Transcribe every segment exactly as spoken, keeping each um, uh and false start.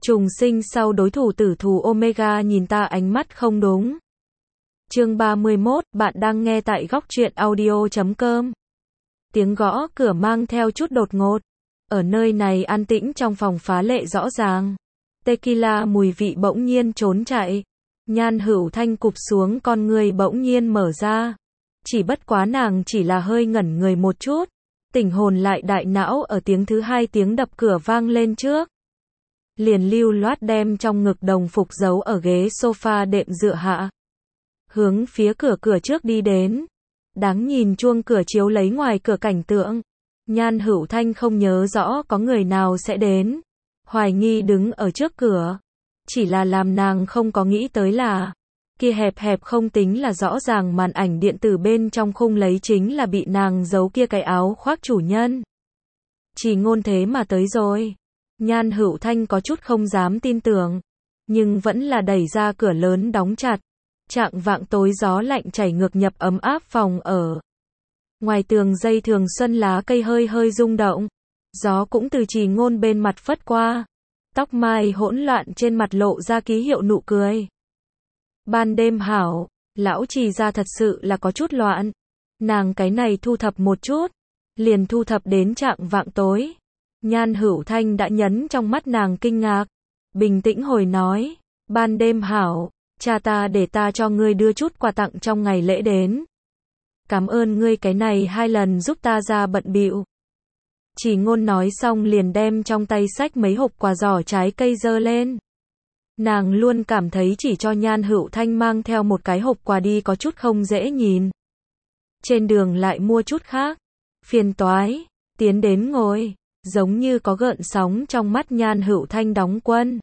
Trùng sinh sau đối thủ tử thù Omega nhìn ta ánh mắt không đúng. Chương ba mươi mốt, bạn đang nghe tại góc truyện audio chấm com. Tiếng gõ cửa mang theo chút đột ngột. Ở nơi này an tĩnh trong phòng phá lệ rõ ràng. Tequila mùi vị bỗng nhiên trốn chạy. Nhan Hữu Thanh cụp xuống, con người bỗng nhiên mở ra. Chỉ bất quá nàng chỉ là hơi ngẩn người một chút. Tỉnh hồn lại đại não ở tiếng thứ hai tiếng đập cửa vang lên trước. Liền lưu loát đem trong ngực đồng phục giấu ở ghế sofa đệm dựa hạ. Hướng phía cửa cửa trước đi đến. Đáng nhìn chuông cửa chiếu lấy ngoài cửa cảnh tượng. Nhan Hữu Thanh không nhớ rõ có người nào sẽ đến. Hoài nghi đứng ở trước cửa. Chỉ là làm nàng không có nghĩ tới là kia hẹp hẹp không tính là rõ ràng màn ảnh điện tử bên trong khung lấy chính là bị nàng giấu kia cái áo khoác chủ nhân. Chỉ ngôn thế mà tới rồi. Nhan Hữu Thanh có chút không dám tin tưởng. Nhưng vẫn là đẩy ra cửa lớn đóng chặt. Chạng vạng tối gió lạnh chảy ngược nhập ấm áp phòng ở. Ngoài tường dây thường xuân lá cây hơi hơi rung động. Gió cũng từ Chỉ ngôn bên mặt phất qua. Tóc mai hỗn loạn trên mặt lộ ra ký hiệu nụ cười. Ban đêm hảo, lão Trì ra thật sự là có chút loạn. Nàng cái này thu thập một chút. Liền thu thập đến chạng vạng tối. Nhan Hữu Thanh đã nhấn trong mắt nàng kinh ngạc. Bình tĩnh hồi nói. Ban đêm hảo, cha ta để ta cho ngươi đưa chút quà tặng trong ngày lễ đến. Cảm ơn ngươi cái này hai lần giúp ta ra bận bịu. Chỉ ngôn nói xong liền đem trong tay xách mấy hộp quà giỏ trái cây dơ lên. Nàng luôn cảm thấy chỉ cho Nhan Hữu Thanh mang theo một cái hộp quà đi có chút không dễ nhìn. Trên đường lại mua chút khác. Phiền toái, tiến đến ngồi. Giống như có gợn sóng trong mắt Nhan Hữu Thanh đóng quân.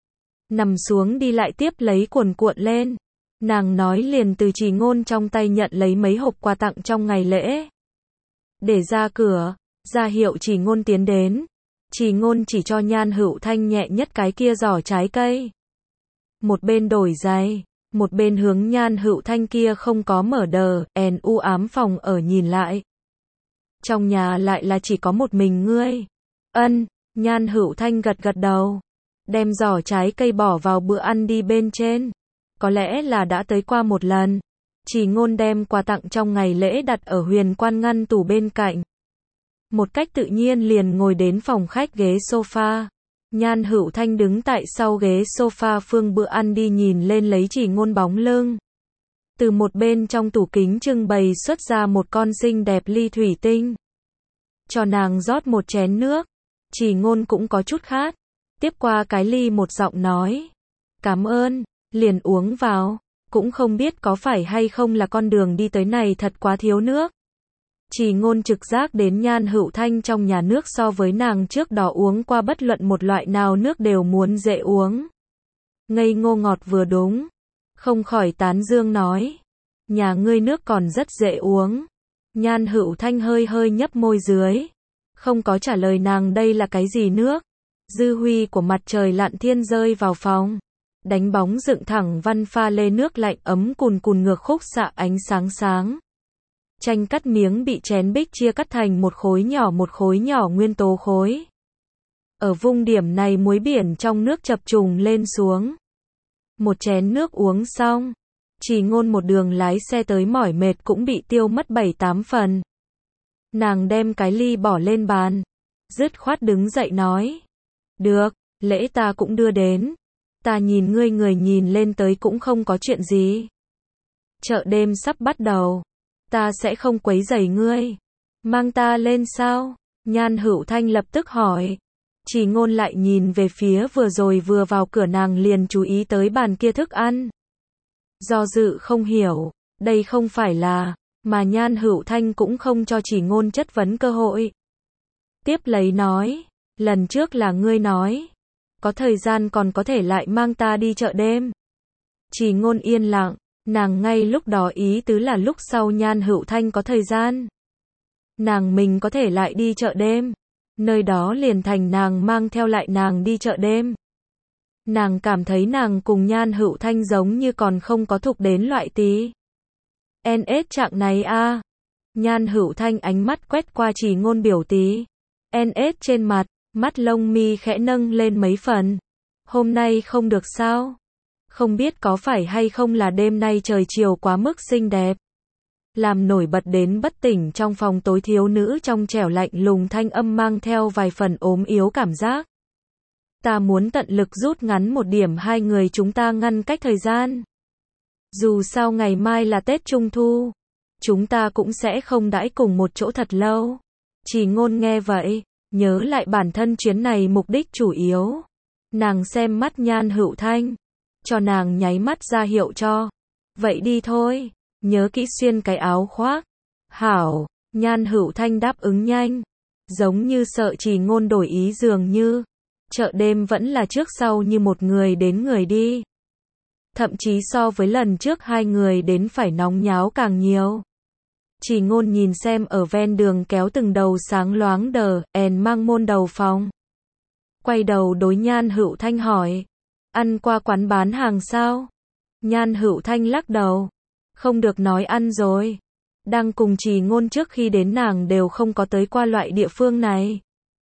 Nằm xuống đi lại tiếp lấy cuồn cuộn lên. Nàng nói liền từ Chỉ ngôn trong tay nhận lấy mấy hộp quà tặng trong ngày lễ. Để ra cửa, ra hiệu Chỉ ngôn tiến đến. Chỉ ngôn chỉ cho Nhan Hữu Thanh nhẹ nhất cái kia giỏ trái cây. Một bên đổi giày, một bên hướng Nhan Hữu Thanh kia không có mở đờ, èn u ám phòng ở nhìn lại. Trong nhà lại là chỉ có một mình ngươi. Ân, Nhan Hữu Thanh gật gật đầu. Đem giỏ trái cây bỏ vào bữa ăn đi bên trên. Có lẽ là đã tới qua một lần. Chỉ ngôn đem quà tặng trong ngày lễ đặt ở huyền quan ngăn tủ bên cạnh. Một cách tự nhiên liền ngồi đến phòng khách ghế sofa. Nhan Hữu Thanh đứng tại sau ghế sofa phương bữa ăn đi nhìn lên lấy Chỉ ngôn bóng lưng. Từ một bên trong tủ kính trưng bày xuất ra một con xinh đẹp ly thủy tinh. Cho nàng rót một chén nước. Chỉ ngôn cũng có chút khát. Tiếp qua cái ly một giọng nói. Cảm ơn, liền uống vào. Cũng không biết có phải hay không là con đường đi tới này thật quá thiếu nước. Chỉ ngôn trực giác đến Nhan Hữu Thanh trong nhà nước so với nàng trước đó uống qua bất luận một loại nào nước đều muốn dễ uống. Ngây ngô ngọt vừa đúng. Không khỏi tán dương nói. Nhà ngươi nước còn rất dễ uống. Nhan Hữu Thanh hơi hơi nhấp môi dưới. Không có trả lời nàng đây là cái gì nước. Dư huy của mặt trời lặn thiên rơi vào phòng. Đánh bóng dựng thẳng văn pha lê nước lạnh ấm cùn cùn ngược khúc xạ ánh sáng sáng. Chanh cắt miếng bị chén bích chia cắt thành một khối nhỏ một khối nhỏ nguyên tố khối. Ở vùng điểm này muối biển trong nước chập trùng lên xuống. Một chén nước uống xong. Chỉ ngôn một đường lái xe tới mỏi mệt cũng bị tiêu mất bảy tám phần. Nàng đem cái ly bỏ lên bàn. Dứt khoát đứng dậy nói. Được, lễ ta cũng đưa đến. Ta nhìn ngươi người nhìn lên tới cũng không có chuyện gì. Chợ đêm sắp bắt đầu. Ta sẽ không quấy rầy ngươi. Mang ta lên sao? Nhan Hữu Thanh lập tức hỏi. Chỉ ngôn lại nhìn về phía vừa rồi vừa vào cửa nàng liền chú ý tới bàn kia thức ăn. Do dự không hiểu. Đây không phải là. Mà Nhan Hữu Thanh cũng không cho Chỉ ngôn chất vấn cơ hội. Tiếp lấy nói. Lần trước là ngươi nói. Có thời gian còn có thể lại mang ta đi chợ đêm. Chỉ ngôn yên lặng. Nàng ngay lúc đó ý tứ là lúc sau Nhan Hữu Thanh có thời gian. Nàng mình có thể lại đi chợ đêm. Nơi đó liền thành nàng mang theo lại nàng đi chợ đêm. Nàng cảm thấy nàng cùng Nhan Hữu Thanh giống như còn không có thục đến loại tí. en ét trạng này a à. Nhan Hữu Thanh ánh mắt quét qua Chỉ ngôn biểu tí. en ét trên mặt, mắt lông mi khẽ nâng lên mấy phần. Hôm nay không được sao? Không biết có phải hay không là đêm nay trời chiều quá mức xinh đẹp. Làm nổi bật đến bất tỉnh trong phòng tối thiếu nữ trong trẻo lạnh lùng thanh âm mang theo vài phần ốm yếu cảm giác. Ta muốn tận lực rút ngắn một điểm hai người chúng ta ngăn cách thời gian. Dù sao ngày mai là Tết Trung Thu, chúng ta cũng sẽ không đãi cùng một chỗ thật lâu. Chỉ Ngôn nghe vậy, nhớ lại bản thân chuyến này mục đích chủ yếu. Nàng xem mắt Nhan Hữu Thanh, cho nàng nháy mắt ra hiệu cho. Vậy đi thôi, nhớ kỹ xuyên cái áo khoác. Hảo, Nhan Hữu Thanh đáp ứng nhanh, giống như sợ Chỉ Ngôn đổi ý dường như. Chợ đêm vẫn là trước sau như một người đến người đi. Thậm chí so với lần trước hai người đến phải nóng nháo càng nhiều. Chỉ Ngôn nhìn xem ở ven đường kéo từng đầu sáng loáng đờ, èn mang môn đầu phòng. Quay đầu đối Nhan Hữu Thanh hỏi, ăn qua quán bán hàng sao? Nhan Hữu Thanh lắc đầu, không được nói ăn rồi. Đang cùng Chỉ Ngôn trước khi đến nàng đều không có tới qua loại địa phương này.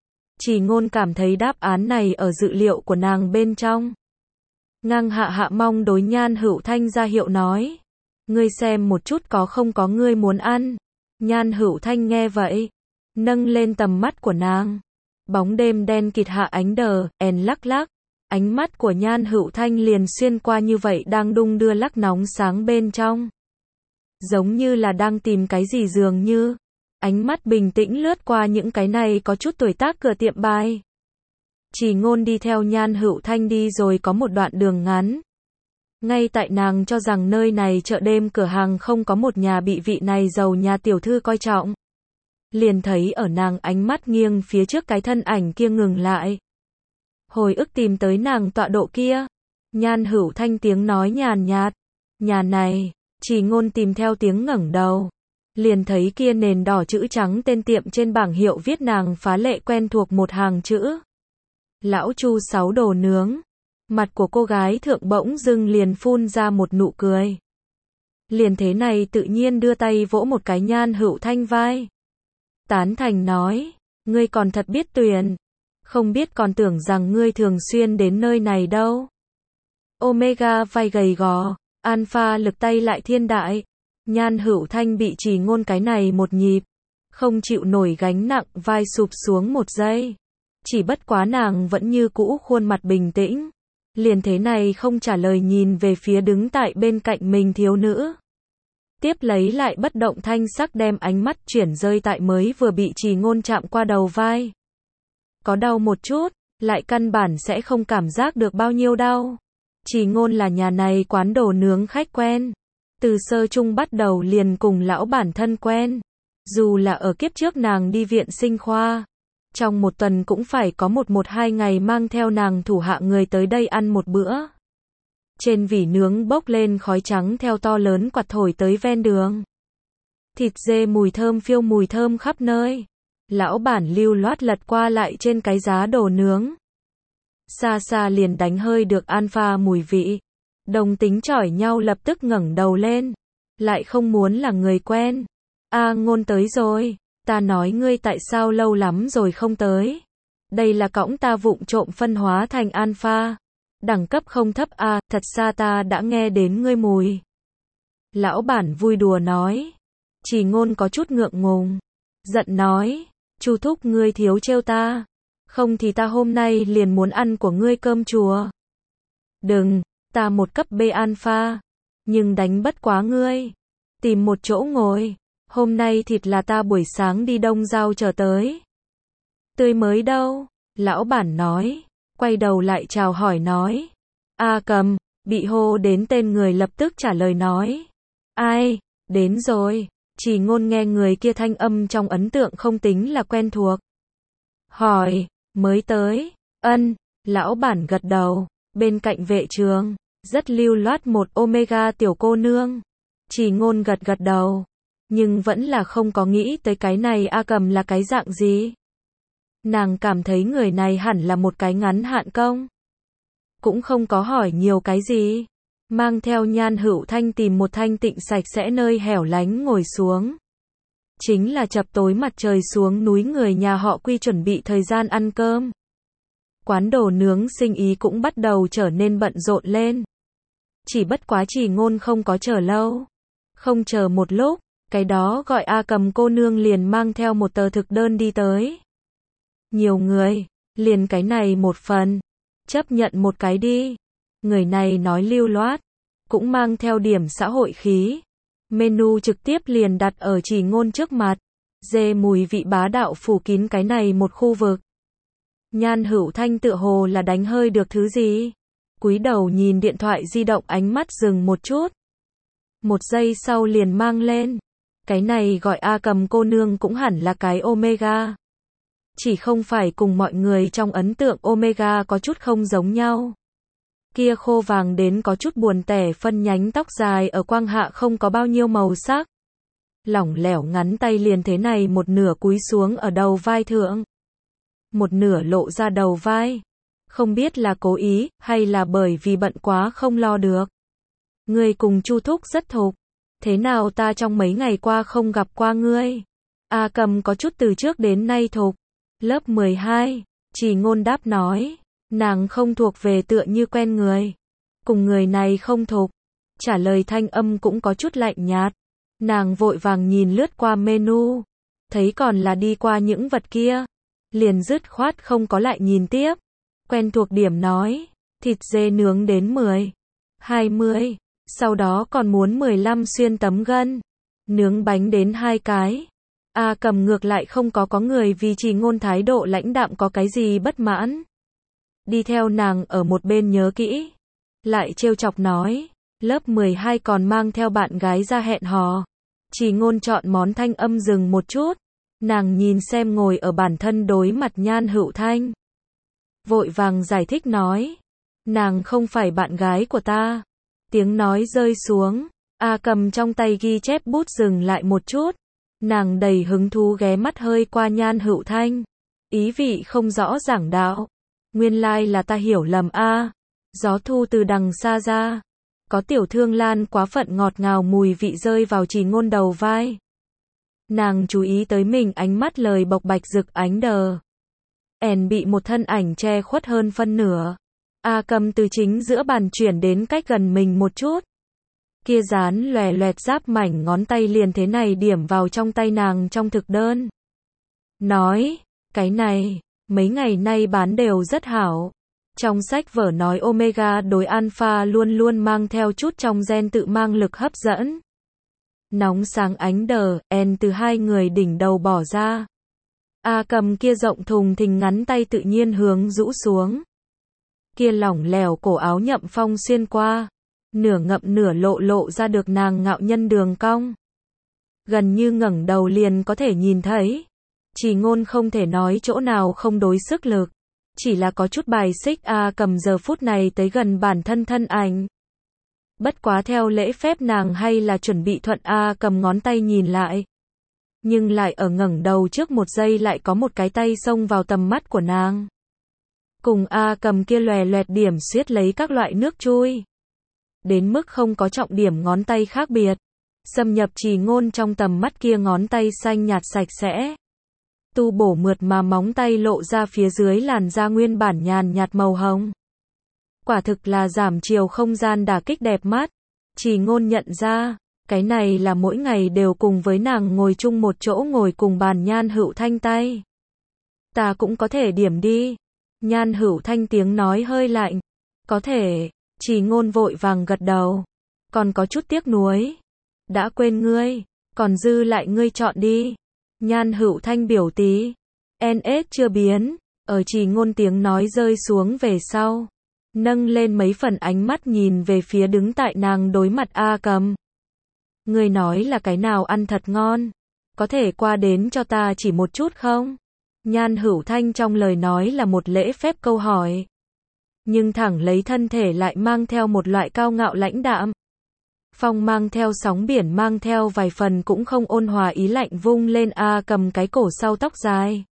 Chỉ Ngôn cảm thấy đáp án này ở dự liệu của nàng bên trong. Ngang hạ hạ mong đối Nhan Hữu Thanh ra hiệu nói, ngươi xem một chút có không có ngươi muốn ăn. Nhan Hữu Thanh nghe vậy, nâng lên tầm mắt của nàng. Bóng đêm đen kịt hạ ánh đờ, èn lắc lắc. Ánh mắt của Nhan Hữu Thanh liền xuyên qua như vậy đang đung đưa lắc nóng sáng bên trong. Giống như là đang tìm cái gì dường như. Ánh mắt bình tĩnh lướt qua những cái này có chút tuổi tác cửa tiệm bài. Chỉ Ngôn đi theo Nhan Hữu Thanh đi rồi có một đoạn đường ngắn. Ngay tại nàng cho rằng nơi này chợ đêm cửa hàng không có một nhà bị vị này giàu nhà tiểu thư coi trọng. Liền thấy ở nàng ánh mắt nghiêng phía trước cái thân ảnh kia ngừng lại. Hồi ức tìm tới nàng tọa độ kia. Nhan Hữu Thanh tiếng nói nhàn nhạt. Nhà này, Chỉ Ngôn tìm theo tiếng ngẩng đầu. Liền thấy kia nền đỏ chữ trắng tên tiệm trên bảng hiệu viết nàng phá lệ quen thuộc một hàng chữ. Lão Chu sáu đồ nướng. Mặt của cô gái thượng bỗng dưng liền phun ra một nụ cười. Liền thế này tự nhiên đưa tay vỗ một cái Nhan Hữu Thanh vai. Tán thành nói, ngươi còn thật biết tuyển. Không biết còn tưởng rằng ngươi thường xuyên đến nơi này đâu. Omega vai gầy gò, Alpha lực tay lại thiên đại. Nhan Hữu Thanh bị Chỉ Ngôn cái này một nhịp, không chịu nổi gánh nặng vai sụp xuống một giây. Chỉ bất quá nàng vẫn như cũ khuôn mặt bình tĩnh. Liền thế này không trả lời nhìn về phía đứng tại bên cạnh mình thiếu nữ. Tiếp lấy lại bất động thanh sắc đem ánh mắt chuyển rơi tại mới vừa bị Chỉ Ngôn chạm qua đầu vai. Có đau một chút, lại căn bản sẽ không cảm giác được bao nhiêu đau. Chỉ Ngôn là nhà này quán đồ nướng khách quen. Từ sơ chung bắt đầu liền cùng lão bản thân quen. Dù là ở kiếp trước nàng đi viện sinh khoa, trong một tuần cũng phải có một một hai ngày mang theo nàng thủ hạ người tới đây ăn một bữa. Trên vỉ nướng bốc lên khói trắng theo to lớn quạt thổi tới ven đường. Thịt dê mùi thơm phiêu mùi thơm khắp nơi. Lão bản lưu loát lật qua lại trên cái giá đồ nướng. Xa xa liền đánh hơi được Alpha mùi vị. Đồng tính chỏi nhau lập tức ngẩng đầu lên. Lại không muốn là người quen. A Ngôn tới rồi. Ta nói ngươi tại sao lâu lắm rồi không tới. Đây là cõng ta vụng trộm phân hóa thành Alpha. Đẳng cấp không thấp a, à, thật xa ta đã nghe đến ngươi mùi. Lão bản vui đùa nói. Chỉ Ngôn có chút ngượng ngùng. Giận nói. Chu thúc ngươi thiếu trêu ta. Không thì ta hôm nay liền muốn ăn của ngươi cơm chùa. Đừng, ta một cấp B alpha. Nhưng đánh bất quá ngươi. Tìm một chỗ ngồi. Hôm nay thịt là ta buổi sáng đi Đông Giao chờ tới. Tươi mới đâu? Lão bản nói. Quay đầu lại chào hỏi nói. A Cầm, bị hô đến tên người lập tức trả lời nói. Ai? Đến rồi. Chỉ Ngôn nghe người kia thanh âm trong ấn tượng không tính là quen thuộc. Hỏi, mới tới. Ân, lão bản gật đầu. Bên cạnh vệ trường, rất lưu loát một Omega tiểu cô nương. Chỉ Ngôn gật gật đầu. Nhưng vẫn là không có nghĩ tới cái này A Cầm là cái dạng gì. Nàng cảm thấy người này hẳn là một cái ngắn hạn công. Cũng không có hỏi nhiều cái gì. Mang theo Nhan Hữu Thanh tìm một thanh tịnh sạch sẽ nơi hẻo lánh ngồi xuống. Chính là chập tối mặt trời xuống núi người nhà họ Quy chuẩn bị thời gian ăn cơm. Quán đồ nướng sinh ý cũng bắt đầu trở nên bận rộn lên. Chỉ bất quá Trì Ngôn không có chờ lâu. Không chờ một lúc, cái đó gọi A Cầm cô nương liền mang theo một tờ thực đơn đi tới. Nhiều người, liền cái này một phần. Chấp nhận một cái đi. Người này nói lưu loát, cũng mang theo điểm xã hội khí. Menu trực tiếp liền đặt ở Trì Ngôn trước mặt. Dê mùi vị bá đạo phủ kín cái này một khu vực. Nhan Hữu Thanh tựa hồ là đánh hơi được thứ gì. Cúi đầu nhìn điện thoại di động, ánh mắt dừng một chút. Một giây sau liền mang lên. Cái này gọi A Cầm cô nương cũng hẳn là cái Omega. Chỉ không phải cùng mọi người trong ấn tượng Omega có chút không giống nhau. Kia khô vàng đến có chút buồn tẻ phân nhánh tóc dài ở quang hạ không có bao nhiêu màu sắc. Lỏng lẻo ngắn tay liền thế này một nửa cúi xuống ở đầu vai thượng. Một nửa lộ ra đầu vai. Không biết là cố ý, hay là bởi vì bận quá không lo được. Ngươi cùng Chu Thúc rất thục. Thế nào ta trong mấy ngày qua không gặp qua ngươi? A Cầm có chút từ trước đến nay thục. Lớp mười hai, Trì Ngôn đáp nói. Nàng không thuộc về tựa như quen người. Cùng người này không thục. Trả lời thanh âm cũng có chút lạnh nhạt. Nàng vội vàng nhìn lướt qua menu. Thấy còn là đi qua những vật kia. Liền dứt khoát không có lại nhìn tiếp. Quen thuộc điểm nói. Thịt dê nướng đến mười, hai mươi. Sau đó còn muốn mười lăm xuyên tấm gân. Nướng bánh đến hai cái. A Cầm ngược lại không có có người vì Trì Ngôn thái độ lãnh đạm có cái gì bất mãn. Đi theo nàng ở một bên nhớ kỹ. Lại trêu chọc nói. Lớp mười hai còn mang theo bạn gái ra hẹn hò. Trì Ngôn chọn món thanh âm dừng một chút. Nàng nhìn xem ngồi ở bản thân đối mặt Nhan Hữu Thanh. Vội vàng giải thích nói. Nàng không phải bạn gái của ta. Tiếng nói rơi xuống. A Cầm trong tay ghi chép bút dừng lại một chút. Nàng đầy hứng thú ghé mắt hơi qua Nhan Hữu Thanh. Ý vị không rõ giảng đạo. Nguyên lai like là ta hiểu lầm a. À. Gió thu từ đằng xa ra. Có tiểu thương lan quá phận ngọt ngào mùi vị rơi vào Trì Ngôn đầu vai. Nàng chú ý tới mình ánh mắt lời bộc bạch rực ánh đờ. Ẻn bị một thân ảnh che khuất hơn phân nửa. A Cầm từ chính giữa bàn chuyển đến cách gần mình một chút. Kia dán lòe loẹt giáp mảnh ngón tay liền thế này điểm vào trong tay nàng trong thực đơn. Nói, cái này, mấy ngày nay bán đều rất hảo. Trong sách vở nói Omega đối Alpha luôn luôn mang theo chút trong gen tự mang lực hấp dẫn. Nóng sáng ánh đờ, en từ hai người đỉnh đầu bỏ ra. A Cầm kia rộng thùng thình ngắn tay tự nhiên hướng rũ xuống. Kia lỏng lẻo cổ áo nhậm phong xuyên qua. Nửa ngậm nửa lộ lộ ra được nàng ngạo nhân đường cong. Gần như ngẩng đầu liền có thể nhìn thấy. Trì Ngôn không thể nói chỗ nào không đối sức lực. Chỉ là có chút bài xích A Cầm giờ phút này tới gần bản thân thân ảnh. Bất quá theo lễ phép nàng hay là chuẩn bị thuận A Cầm ngón tay nhìn lại. Nhưng lại ở ngẩng đầu trước một giây lại có một cái tay xông vào tầm mắt của nàng. Cùng A Cầm kia lòe loẹt điểm suýt lấy các loại nước chui. Đến mức không có trọng điểm ngón tay khác biệt. Xâm nhập Trì Ngôn trong tầm mắt kia ngón tay xanh nhạt sạch sẽ. Tu bổ mượt mà móng tay lộ ra phía dưới làn da nguyên bản nhàn nhạt màu hồng. Quả thực là giảm chiều không gian đả kích đẹp mắt. Trì Ngôn nhận ra, cái này là mỗi ngày đều cùng với nàng ngồi chung một chỗ ngồi cùng bàn Nhan Hữu Thanh tay. Ta cũng có thể điểm đi. Nhan Hữu Thanh tiếng nói hơi lạnh. Có thể. Trì Ngôn vội vàng gật đầu. Còn có chút tiếc nuối. Đã quên ngươi. Còn dư lại ngươi chọn đi. Nhan Hữu Thanh biểu tí. en ét chưa biến. Ở Trì Ngôn tiếng nói rơi xuống về sau. Nâng lên mấy phần ánh mắt nhìn về phía đứng tại nàng đối mặt A Cầm. Ngươi nói là cái nào ăn thật ngon. Có thể qua đến cho ta chỉ một chút không? Nhan Hữu Thanh trong lời nói là một lễ phép câu hỏi. Nhưng thẳng lấy thân thể lại mang theo một loại cao ngạo lãnh đạm. Phong mang theo sóng biển mang theo vài phần cũng không ôn hòa ý lạnh vung lên A Cầm cái cổ sau tóc dài.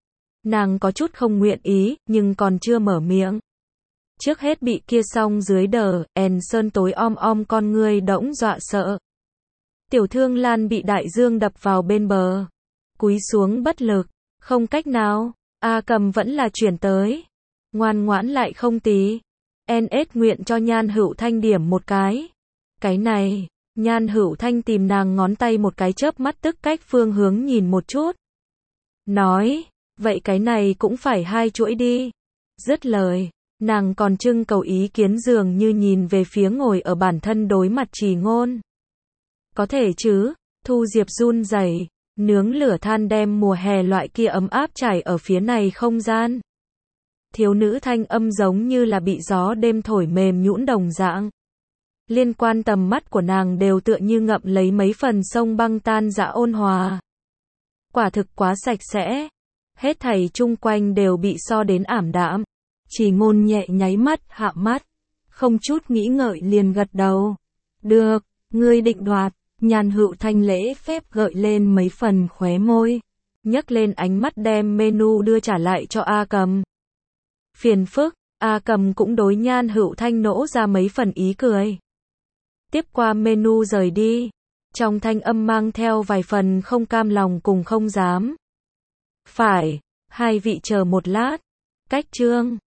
Nàng có chút không nguyện ý, nhưng còn chưa mở miệng. Trước hết bị kia song dưới đờ, èn sơn tối om om con ngươi đỗng dọa sợ. Tiểu thương Lan bị đại dương đập vào bên bờ. Cúi xuống bất lực, không cách nào, A Cầm vẫn là chuyển tới. Ngoan ngoãn lại không tí. en ét nguyện cho Nhan Hữu Thanh điểm một cái. Cái này, Nhan Hữu Thanh tìm nàng ngón tay một cái chớp mắt tức cách phương hướng nhìn một chút. Nói, vậy cái này cũng phải hai chuỗi đi. Dứt lời, nàng còn trưng cầu ý kiến dường như nhìn về phía ngồi ở bản thân đối mặt Trì Ngôn. Có thể chứ, Thu Diệp run rẩy, nướng lửa than đem mùa hè loại kia ấm áp trải ở phía này không gian. Thiếu nữ thanh âm giống như là bị gió đêm thổi mềm nhũn đồng dạng. Liên quan tầm mắt của nàng đều tựa như ngậm lấy mấy phần sông băng tan dã ôn hòa. Quả thực quá sạch sẽ. Hết thảy chung quanh đều bị so đến ảm đạm. Trì Ngôn nhẹ nháy mắt, hạ mắt. Không chút nghĩ ngợi liền gật đầu. Được, ngươi định đoạt. Nhan Hữu Thanh lễ phép gợi lên mấy phần khóe môi. Nhấc lên ánh mắt đem menu đưa trả lại cho A Cầm. Phiền phức, A Cầm cũng đối Nhan Hữu Thanh nỗ ra mấy phần ý cười. Tiếp qua menu rời đi. Trong thanh âm mang theo vài phần không cam lòng cùng không dám. Phải, hai vị chờ một lát. Cách chương.